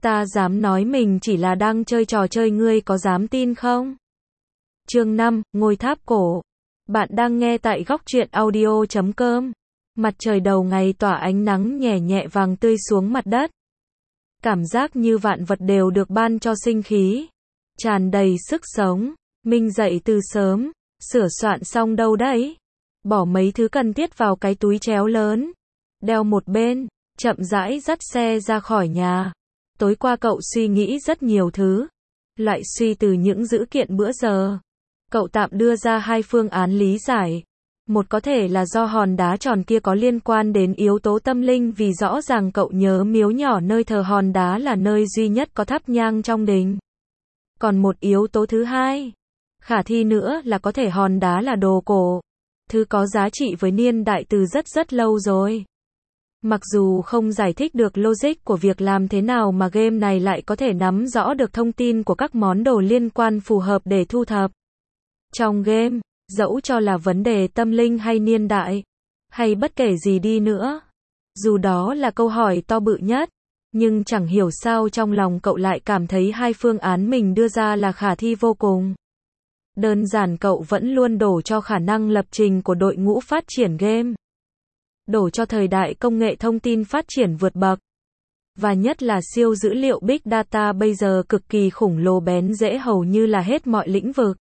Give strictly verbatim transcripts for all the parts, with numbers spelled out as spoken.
Ta dám nói mình chỉ là đang chơi trò chơi, ngươi có dám tin không? Chương năm, Ngôi tháp cổ. Bạn đang nghe tại góc truyện audio chấm com. Mặt trời đầu ngày tỏa ánh nắng nhẹ nhẹ vàng tươi xuống mặt đất. Cảm giác như vạn vật đều được ban cho sinh khí, tràn đầy sức sống. Minh dậy từ sớm, sửa soạn xong đâu đấy. Bỏ mấy thứ cần thiết vào cái túi chéo lớn, đeo một bên, chậm rãi dắt xe ra khỏi nhà. Tối qua cậu suy nghĩ rất nhiều thứ. Loại suy từ những dữ kiện bữa giờ. Cậu tạm đưa ra hai phương án lý giải. Một có thể là do hòn đá tròn kia có liên quan đến yếu tố tâm linh, vì rõ ràng cậu nhớ miếu nhỏ nơi thờ hòn đá là nơi duy nhất có thắp nhang trong đình. Còn một yếu tố thứ hai, khả thi nữa, là có thể hòn đá là đồ cổ, thứ có giá trị với niên đại từ rất rất lâu rồi. Mặc dù không giải thích được logic của việc làm thế nào mà game này lại có thể nắm rõ được thông tin của các món đồ liên quan phù hợp để thu thập. Trong game, dẫu cho là vấn đề tâm linh hay niên đại, hay bất kể gì đi nữa, dù đó là câu hỏi to bự nhất, nhưng chẳng hiểu sao trong lòng cậu lại cảm thấy hai phương án mình đưa ra là khả thi vô cùng. Đơn giản cậu vẫn luôn đổ cho khả năng lập trình của đội ngũ phát triển game. Đổ cho thời đại công nghệ thông tin phát triển vượt bậc. Và nhất là siêu dữ liệu Big Data bây giờ cực kỳ khủng lồ, bén rễ hầu như là hết mọi lĩnh vực.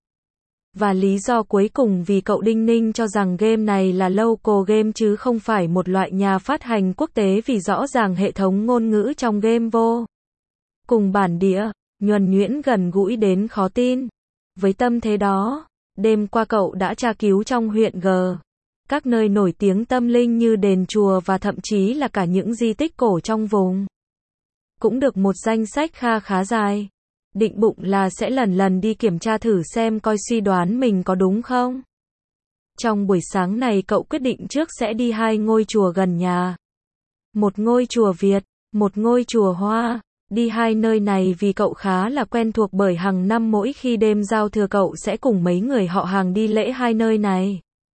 Và lý do cuối cùng vì cậu đinh ninh cho rằng game này là local game chứ không phải một loại nhà phát hành quốc tế, vì rõ ràng hệ thống ngôn ngữ trong game vô cùng bản địa, nhuần nhuyễn, gần gũi đến khó tin. Với tâm thế đó, đêm qua cậu đã tra cứu trong huyện G các nơi nổi tiếng tâm linh như đền chùa và thậm chí là cả những di tích cổ trong vùng. Cũng được một danh sách kha khá dài. Định bụng là sẽ lần lần đi kiểm tra thử xem coi suy đoán mình có đúng không. Trong buổi sáng này cậu quyết định trước sẽ đi hai ngôi chùa gần nhà. Một ngôi chùa Việt, một ngôi chùa Hoa. Đi hai nơi này vì cậu khá là quen thuộc, bởi hàng năm mỗi khi đêm giao thừa cậu sẽ cùng mấy người họ hàng đi lễ hai nơi này.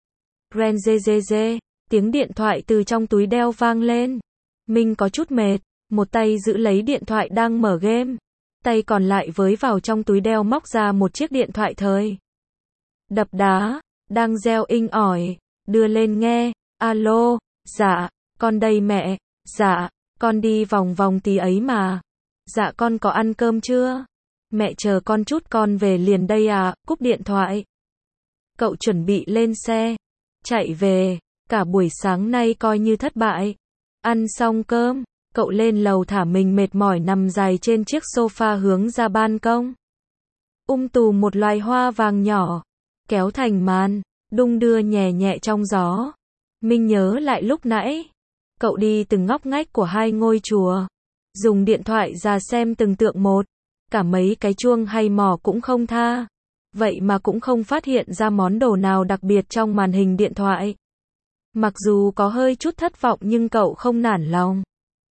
Ren dê dê dê, tiếng điện thoại từ trong túi đeo vang lên. Minh có chút mệt, một tay giữ lấy điện thoại đang mở game, tay còn lại với vào trong túi đeo móc ra một chiếc điện thoại thời đập đá, đang reo inh ỏi, đưa lên nghe. Alo, dạ, con đây mẹ. Dạ, con đi vòng vòng tí ấy mà. Dạ, con có ăn cơm chưa? Mẹ chờ con chút, con về liền đây à. Cúp điện thoại. Cậu chuẩn bị lên xe, chạy về. Cả buổi sáng nay coi như thất bại. Ăn xong cơm, cậu lên lầu thả mình mệt mỏi nằm dài trên chiếc sofa hướng ra ban công. Um tù một loài hoa vàng nhỏ, kéo thành màn, đung đưa nhẹ nhẹ trong gió. Minh nhớ lại lúc nãy, cậu đi từng ngóc ngách của hai ngôi chùa, dùng điện thoại ra xem từng tượng một, cả mấy cái chuông hay mỏ cũng không tha. Vậy mà cũng không phát hiện ra món đồ nào đặc biệt trong màn hình điện thoại. Mặc dù có hơi chút thất vọng nhưng cậu không nản lòng.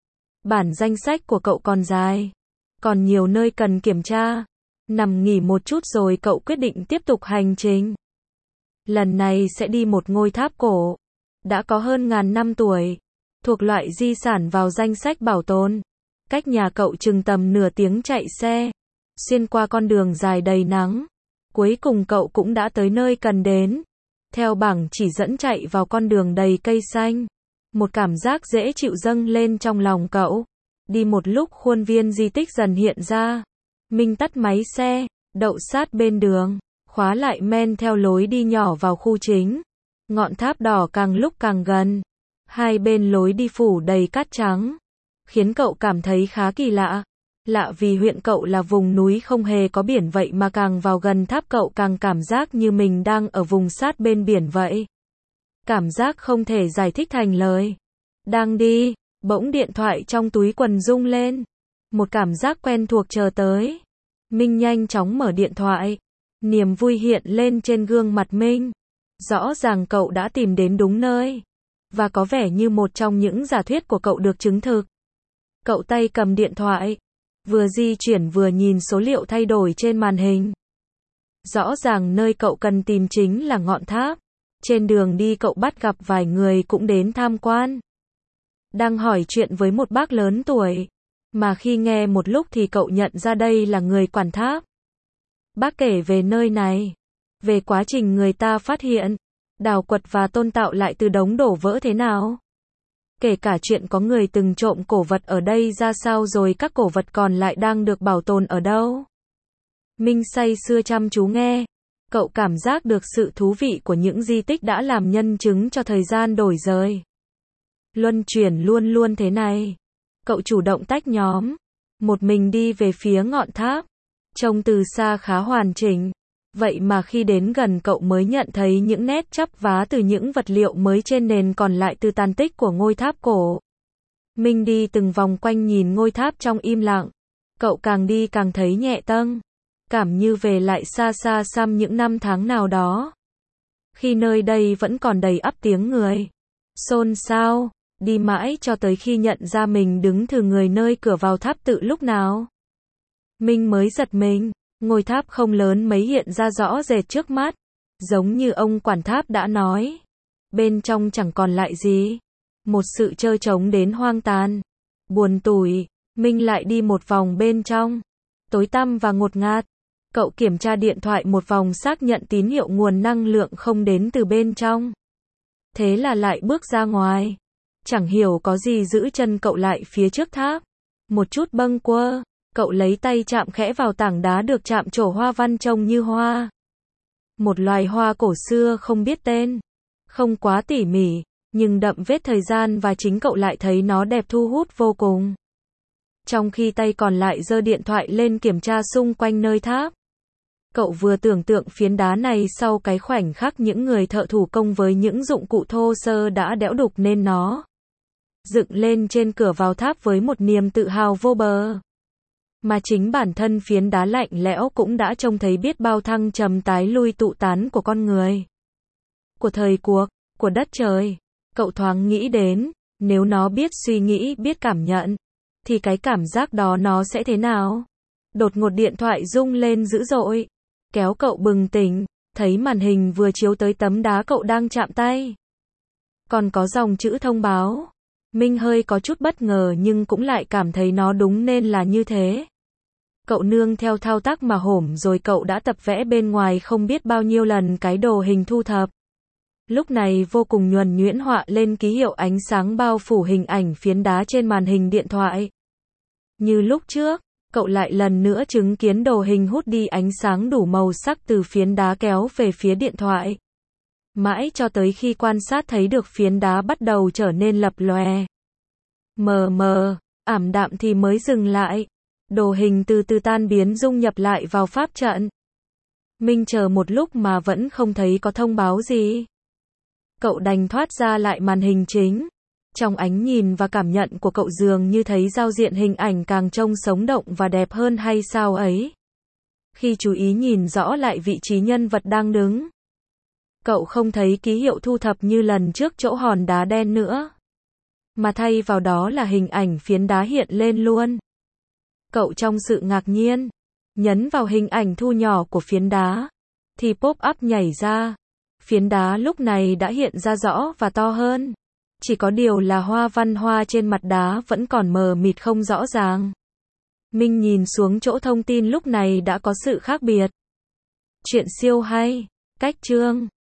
Bản danh sách của cậu còn dài, còn nhiều nơi cần kiểm tra. Nằm nghỉ một chút rồi cậu quyết định tiếp tục hành trình. Lần này sẽ đi một ngôi tháp cổ, đã có hơn ngàn năm tuổi, thuộc loại di sản vào danh sách bảo tồn. Cách nhà cậu chừng tầm nửa tiếng chạy xe, xuyên qua con đường dài đầy nắng. Cuối cùng cậu cũng đã tới nơi cần đến. Theo bảng chỉ dẫn chạy vào con đường đầy cây xanh, một cảm giác dễ chịu dâng lên trong lòng cậu. Đi một lúc khuôn viên di tích dần hiện ra. Minh tắt máy xe, đậu sát bên đường, khóa lại men theo lối đi nhỏ vào khu chính. Ngọn tháp đỏ càng lúc càng gần. Hai bên lối đi phủ đầy cát trắng, khiến cậu cảm thấy khá kỳ lạ. Lạ vì huyện cậu là vùng núi không hề có biển, vậy mà càng vào gần tháp cậu càng cảm giác như mình đang ở vùng sát bên biển vậy. Cảm giác không thể giải thích thành lời. Đang đi, bỗng điện thoại trong túi quần rung lên. Một cảm giác quen thuộc chờ tới. Minh nhanh chóng mở điện thoại. Niềm vui hiện lên trên gương mặt Minh. Rõ ràng cậu đã tìm đến đúng nơi. Và có vẻ như một trong những giả thuyết của cậu được chứng thực. Cậu tay cầm điện thoại, vừa di chuyển vừa nhìn số liệu thay đổi trên màn hình. Rõ ràng nơi cậu cần tìm chính là ngọn tháp. Trên đường đi cậu bắt gặp vài người cũng đến tham quan. Đang hỏi chuyện với một bác lớn tuổi. Mà khi nghe một lúc thì cậu nhận ra đây là người quản tháp. Bác kể về nơi này, về quá trình người ta phát hiện, đào quật và tôn tạo lại từ đống đổ vỡ thế nào. Kể cả chuyện có người từng trộm cổ vật ở đây ra sao rồi các cổ vật còn lại đang được bảo tồn ở đâu. Minh say sưa chăm chú nghe. Cậu cảm giác được sự thú vị của những di tích đã làm nhân chứng cho thời gian đổi dời. Luân chuyển luôn luôn thế này. Cậu chủ động tách nhóm. Một mình đi về phía ngọn tháp. Trông từ xa khá hoàn chỉnh. Vậy mà khi đến gần cậu mới nhận thấy những nét chắp vá từ những vật liệu mới trên nền còn lại từ tàn tích của ngôi tháp cổ. Minh đi từng vòng quanh nhìn ngôi tháp trong im lặng. Cậu càng đi càng thấy nhẹ tâng. Cảm như về lại xa xa xăm những năm tháng nào đó. Khi nơi đây vẫn còn đầy ắp tiếng người. Xôn xao, đi mãi cho tới khi nhận ra mình đứng thừ người nơi cửa vào tháp tự lúc nào. Minh mới giật mình, ngôi tháp không lớn mấy hiện ra rõ rệt trước mắt. Giống như ông quản tháp đã nói. Bên trong chẳng còn lại gì. Một sự trơ trống đến hoang tàn. Buồn tủi, Minh lại đi một vòng bên trong. Tối tăm và ngột ngạt. Cậu kiểm tra điện thoại một vòng xác nhận tín hiệu nguồn năng lượng không đến từ bên trong. Thế là lại bước ra ngoài. Chẳng hiểu có gì giữ chân cậu lại phía trước tháp. Một chút bâng quơ, cậu lấy tay chạm khẽ vào tảng đá được chạm trổ hoa văn trông như hoa. Một loài hoa cổ xưa không biết tên. Không quá tỉ mỉ, nhưng đậm vết thời gian và chính cậu lại thấy nó đẹp thu hút vô cùng. Trong khi tay còn lại giơ điện thoại lên kiểm tra xung quanh nơi tháp. Cậu vừa tưởng tượng phiến đá này sau cái khoảnh khắc những người thợ thủ công với những dụng cụ thô sơ đã đẽo đục nên nó. Dựng lên trên cửa vào tháp với một niềm tự hào vô bờ. Mà chính bản thân phiến đá lạnh lẽo cũng đã trông thấy biết bao thăng trầm tái lui tụ tán của con người. Của thời cuộc, của đất trời. Cậu thoáng nghĩ đến, nếu nó biết suy nghĩ, biết cảm nhận, thì cái cảm giác đó nó sẽ thế nào? Đột ngột điện thoại rung lên dữ dội. Kéo cậu bừng tỉnh, thấy màn hình vừa chiếu tới tấm đá cậu đang chạm tay. Còn có dòng chữ thông báo. Minh hơi có chút bất ngờ nhưng cũng lại cảm thấy nó đúng nên là như thế. Cậu nương theo thao tác mà hổm rồi cậu đã tập vẽ bên ngoài không biết bao nhiêu lần cái đồ hình thu thập. Lúc này vô cùng nhuần nhuyễn họa lên ký hiệu ánh sáng bao phủ hình ảnh phiến đá trên màn hình điện thoại. Như lúc trước, cậu lại lần nữa chứng kiến đồ hình hút đi ánh sáng đủ màu sắc từ phiến đá kéo về phía điện thoại. Mãi cho tới khi quan sát thấy được phiến đá bắt đầu trở nên lập lòe. Mờ mờ, ảm đạm thì mới dừng lại. Đồ hình từ từ tan biến dung nhập lại vào pháp trận. Minh chờ một lúc mà vẫn không thấy có thông báo gì. Cậu đành thoát ra lại màn hình chính. Trong ánh nhìn và cảm nhận của cậu dường như thấy giao diện hình ảnh càng trông sống động và đẹp hơn hay sao ấy. Khi chú ý nhìn rõ lại vị trí nhân vật đang đứng. Cậu không thấy ký hiệu thu thập như lần trước chỗ hòn đá đen nữa. Mà thay vào đó là hình ảnh phiến đá hiện lên luôn. Cậu trong sự ngạc nhiên, nhấn vào hình ảnh thu nhỏ của phiến đá. Thì pop-up nhảy ra. Phiến đá lúc này đã hiện ra rõ và to hơn. Chỉ có điều là hoa văn hoa trên mặt đá vẫn còn mờ mịt không rõ ràng. Minh nhìn xuống chỗ thông tin lúc này đã có sự khác biệt. Chuyện siêu hay. Cách chương